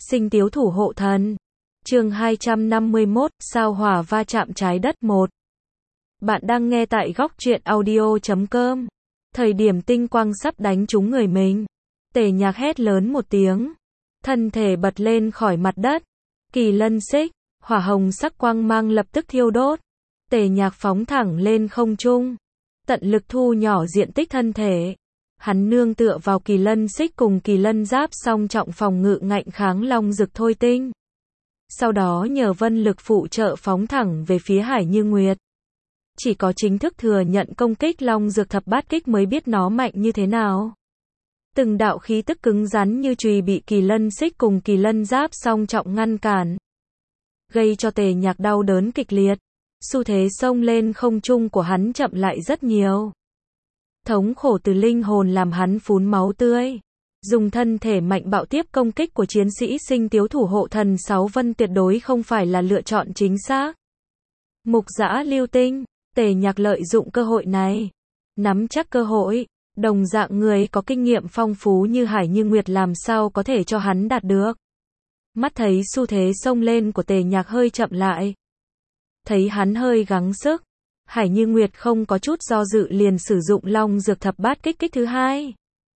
Sinh tiếu thủ hộ thần. Chương 251, sao hỏa va chạm trái đất 1. Bạn đang nghe tại góc truyện audio.com. Thời điểm tinh quang sắp đánh trúng người mình, Tề Nhạc hét lớn một tiếng, thân thể bật lên khỏi mặt đất. Kỳ lân xích, hỏa hồng sắc quang mang lập tức thiêu đốt. Tề Nhạc phóng thẳng lên không trung, tận lực thu nhỏ diện tích thân thể. Hắn nương tựa vào kỳ lân xích cùng kỳ lân giáp song trọng phòng ngự ngạnh kháng long dực thôi tinh. Sau đó nhờ vân lực phụ trợ phóng thẳng về phía Hải Như Nguyệt. Chỉ có chính thức thừa nhận công kích long dược thập bát kích mới biết nó mạnh như thế nào. Từng đạo khí tức cứng rắn như chùy bị kỳ lân xích cùng kỳ lân giáp song trọng ngăn cản, gây cho Tề Nhạc đau đớn kịch liệt. Xu thế xông lên không trung của hắn chậm lại rất nhiều. Thống khổ từ linh hồn làm hắn phún máu tươi. Dùng thân thể mạnh bạo tiếp công kích của chiến sĩ sinh tiếu thủ hộ thần 6 vân tuyệt đối không phải là lựa chọn chính xác. Mục dã lưu tinh, Tề Nhạc lợi dụng cơ hội này, nắm chắc cơ hội. Đồng dạng người có kinh nghiệm phong phú như Hải Như Nguyệt làm sao có thể cho hắn đạt được. Mắt thấy xu thế xông lên của Tề Nhạc hơi chậm lại, thấy hắn hơi gắng sức, Hải Như Nguyệt không có chút do dự liền sử dụng long dược thập bát kích thứ hai.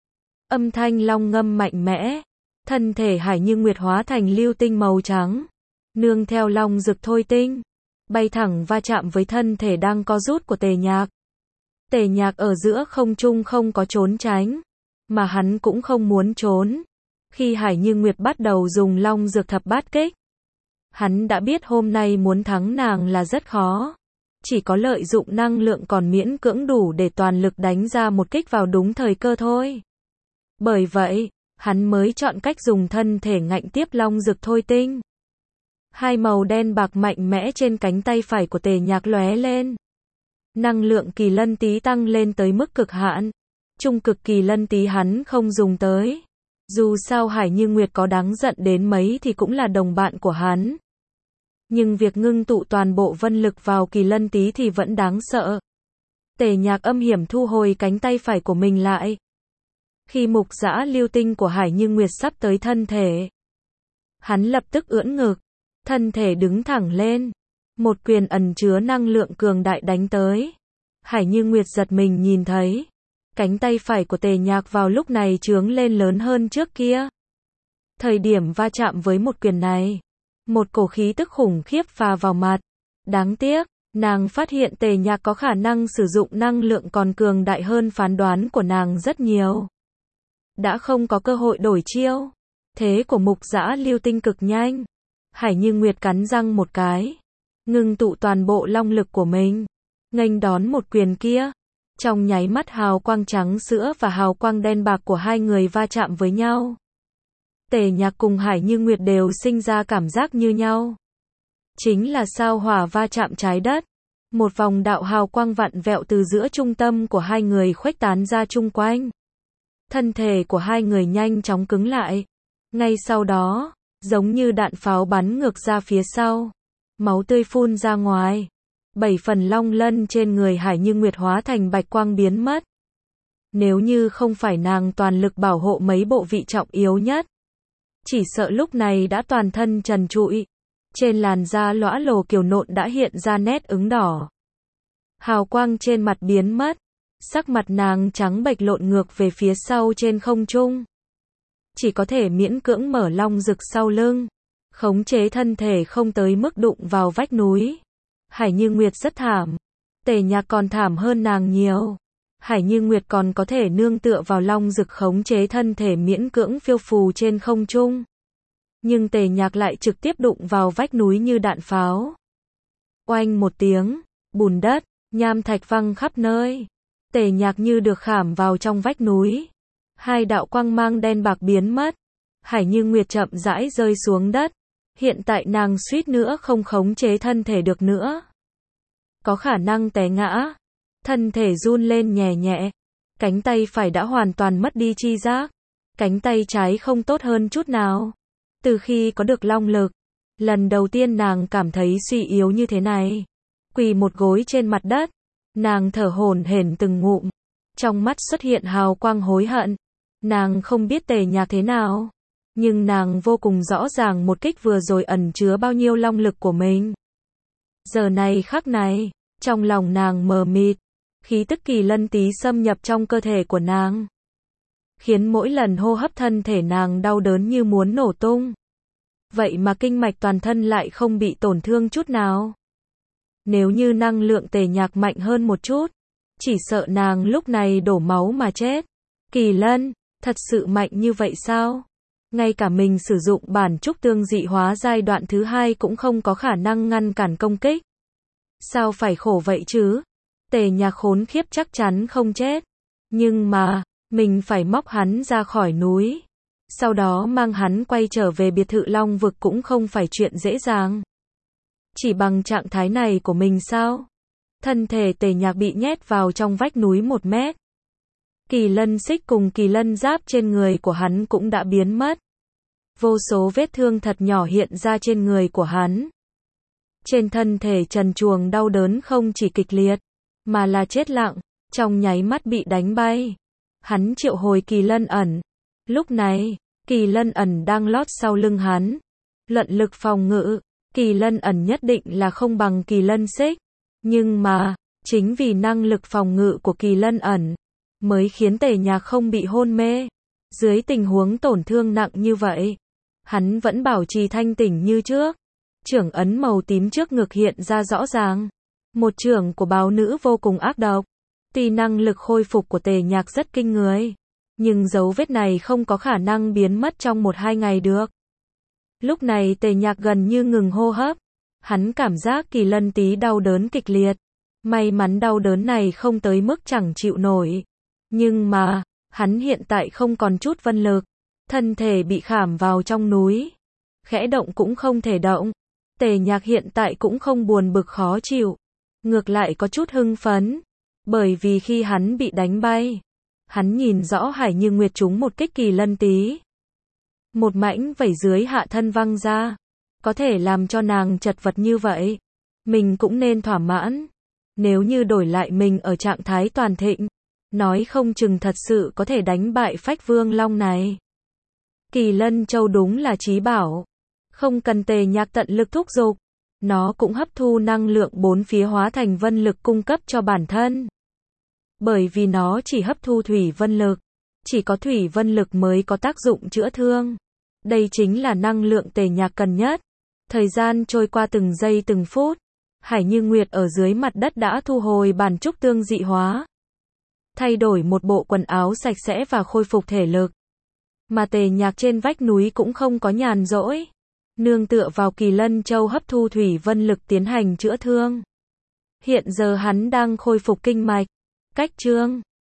Âm thanh long ngâm mạnh mẽ, thân thể Hải Như Nguyệt hóa thành lưu tinh màu trắng, nương theo long dược thôi tinh, bay thẳng va chạm với thân thể đang co rút của Tề Nhạc. Tề Nhạc ở giữa không trung không có trốn tránh, mà hắn cũng không muốn trốn. Khi Hải Như Nguyệt bắt đầu dùng long dược thập bát kích, hắn đã biết hôm nay muốn thắng nàng là rất khó. Chỉ có lợi dụng năng lượng còn miễn cưỡng đủ để toàn lực đánh ra một kích vào đúng thời cơ thôi. Bởi vậy, hắn mới chọn cách dùng thân thể ngạnh tiếp long dược thôi tinh. Hai màu đen bạc mạnh mẽ trên cánh tay phải của Tề Nhạc lóe lên. Năng lượng kỳ lân tý tăng lên tới mức cực hạn. Trung cực kỳ lân tý hắn không dùng tới. Dù sao Hải Như Nguyệt có đáng giận đến mấy thì cũng là đồng bạn của hắn. Nhưng việc ngưng tụ toàn bộ vân lực vào kỳ lân tý thì vẫn đáng sợ. Tề Nhạc âm hiểm thu hồi cánh tay phải của mình lại. Khi mục dã lưu tinh của Hải Như Nguyệt sắp tới thân thể, hắn lập tức ưỡn ngực, thân thể đứng thẳng lên. Một quyền ẩn chứa năng lượng cường đại đánh tới. Hải Như Nguyệt giật mình nhìn thấy, cánh tay phải của Tề Nhạc vào lúc này trướng lên lớn hơn trước kia. Thời điểm va chạm với một quyền này, một cổ khí tức khủng khiếp phà vào mặt. Đáng tiếc, nàng phát hiện Tề Nhạc có khả năng sử dụng năng lượng còn cường đại hơn phán đoán của nàng rất nhiều. Đã không có cơ hội đổi chiêu. Thế của mục dã lưu tinh cực nhanh. Hải Như Nguyệt cắn răng một cái, ngưng tụ toàn bộ long lực của mình, nghênh đón một quyền kia. Trong nháy mắt hào quang trắng sữa và hào quang đen bạc của hai người va chạm với nhau. Tề Nhạc cùng Hải Như Nguyệt đều sinh ra cảm giác như nhau. Chính là sao hỏa va chạm trái đất. Một vòng đạo hào quang vặn vẹo từ giữa trung tâm của hai người khuếch tán ra chung quanh. Thân thể của hai người nhanh chóng cứng lại. Ngay sau đó, giống như đạn pháo bắn ngược ra phía sau. Máu tươi phun ra ngoài. 7 phần long lân trên người Hải Như Nguyệt hóa thành bạch quang biến mất. Nếu như không phải nàng toàn lực bảo hộ mấy bộ vị trọng yếu nhất, chỉ sợ lúc này đã toàn thân trần trụi. Trên làn da lõa lồ kiều nộn đã hiện ra nét ửng đỏ. Hào quang trên mặt biến mất. Sắc mặt nàng trắng bệch lộn ngược về phía sau trên không trung. Chỉ có thể miễn cưỡng mở long dực sau lưng, khống chế thân thể không tới mức đụng vào vách núi. Hải Như Nguyệt rất thảm. Tề Nhạc còn thảm hơn nàng nhiều. Hải Như Nguyệt còn có thể nương tựa vào long dực khống chế thân thể miễn cưỡng phiêu phù trên không trung. Nhưng Tề Nhạc lại trực tiếp đụng vào vách núi như đạn pháo. Oanh một tiếng, bùn đất, nham thạch văng khắp nơi. Tề Nhạc như được khảm vào trong vách núi. Hai đạo quang mang đen bạc biến mất. Hải Như Nguyệt chậm rãi rơi xuống đất. Hiện tại nàng suýt nữa không khống chế thân thể được nữa. Có khả năng té ngã. Thân thể run lên nhẹ nhẹ. Cánh tay phải đã hoàn toàn mất đi chi giác. Cánh tay trái không tốt hơn chút nào. Từ khi có được long lực, lần đầu tiên nàng cảm thấy suy yếu như thế này. Quỳ một gối trên mặt đất, nàng thở hổn hển từng ngụm. Trong mắt xuất hiện hào quang hối hận. Nàng không biết Tề Nhạc thế nào, Nhưng nàng vô cùng rõ ràng một kích vừa rồi ẩn chứa bao nhiêu long lực của mình. Giờ này khắc này, trong lòng nàng mờ mịt, khí tức kỳ lân tí xâm nhập trong cơ thể của nàng, khiến mỗi lần hô hấp thân thể nàng đau đớn như muốn nổ tung. Vậy mà kinh mạch toàn thân lại không bị tổn thương chút nào. Nếu như năng lượng Tề Nhạc mạnh hơn một chút, chỉ sợ nàng lúc này đổ máu mà chết. Kỳ lân, thật sự mạnh như vậy sao? Ngay cả mình sử dụng bản trúc tương dị hóa giai đoạn thứ 2 cũng không có khả năng ngăn cản công kích. Sao phải khổ vậy chứ? Tề Nhạc khốn khiếp chắc chắn không chết. Nhưng mà, mình phải móc hắn ra khỏi núi. Sau đó mang hắn quay trở về biệt thự Long Vực cũng không phải chuyện dễ dàng. Chỉ bằng trạng thái này của mình sao? Thân thể Tề Nhạc bị nhét vào trong vách núi 1 mét. Kỳ lân xích cùng kỳ lân giáp trên người của hắn cũng đã biến mất. Vô số vết thương thật nhỏ hiện ra trên người của hắn. Trên thân thể trần truồng đau đớn không chỉ kịch liệt, mà là chết lặng, trong nháy mắt bị đánh bay. Hắn triệu hồi kỳ lân ẩn. Lúc này, kỳ lân ẩn đang lót sau lưng hắn. Luận lực phòng ngự, kỳ lân ẩn nhất định là không bằng kỳ lân xích. Nhưng mà, chính vì năng lực phòng ngự của kỳ lân ẩn, mới khiến Tề Nhạc không bị hôn mê. Dưới tình huống tổn thương nặng như vậy, hắn vẫn bảo trì thanh tỉnh như trước. Chưởng ấn màu tím trước ngực hiện ra rõ ràng. Một chưởng của báo nữ vô cùng ác độc. Tuy năng lực khôi phục của Tề Nhạc rất kinh người, nhưng dấu vết này không có khả năng biến mất trong 1-2 ngày được. Lúc này Tề Nhạc gần như ngừng hô hấp. Hắn cảm giác kỳ lân tí đau đớn kịch liệt. May mắn đau đớn này không tới mức chẳng chịu nổi. Nhưng mà, hắn hiện tại không còn chút vân lực. Thân thể bị khảm vào trong núi. Khẽ động cũng không thể động. Tề Nhạc hiện tại cũng không buồn bực khó chịu. Ngược lại có chút hưng phấn. Bởi vì khi hắn bị đánh bay, hắn nhìn rõ Hải Như Nguyệt trúng một kích kỳ lân tí. Một mảnh vảy dưới hạ thân văng ra. Có thể làm cho nàng chật vật như vậy. Mình cũng nên thỏa mãn. Nếu như đổi lại mình ở trạng thái toàn thịnh, nói không chừng thật sự có thể đánh bại Phách Vương Long này. Kỳ lân châu đúng là chí bảo. Không cần Tề Nhạc tận lực thúc giục. Nó cũng hấp thu năng lượng bốn phía hóa thành vân lực cung cấp cho bản thân. Bởi vì nó chỉ hấp thu thủy vân lực. Chỉ có thủy vân lực mới có tác dụng chữa thương. Đây chính là năng lượng Tề Nhạc cần nhất. Thời gian trôi qua từng giây từng phút. Hải Như Nguyệt ở dưới mặt đất đã thu hồi bản trúc tương dị hóa. Thay đổi một bộ quần áo sạch sẽ và khôi phục thể lực. Mà Tề Nhạc trên vách núi cũng không có nhàn rỗi. Nương tựa vào kỳ lân châu hấp thu thủy vân lực tiến hành chữa thương. Hiện giờ hắn đang khôi phục kinh mạch. Cách chương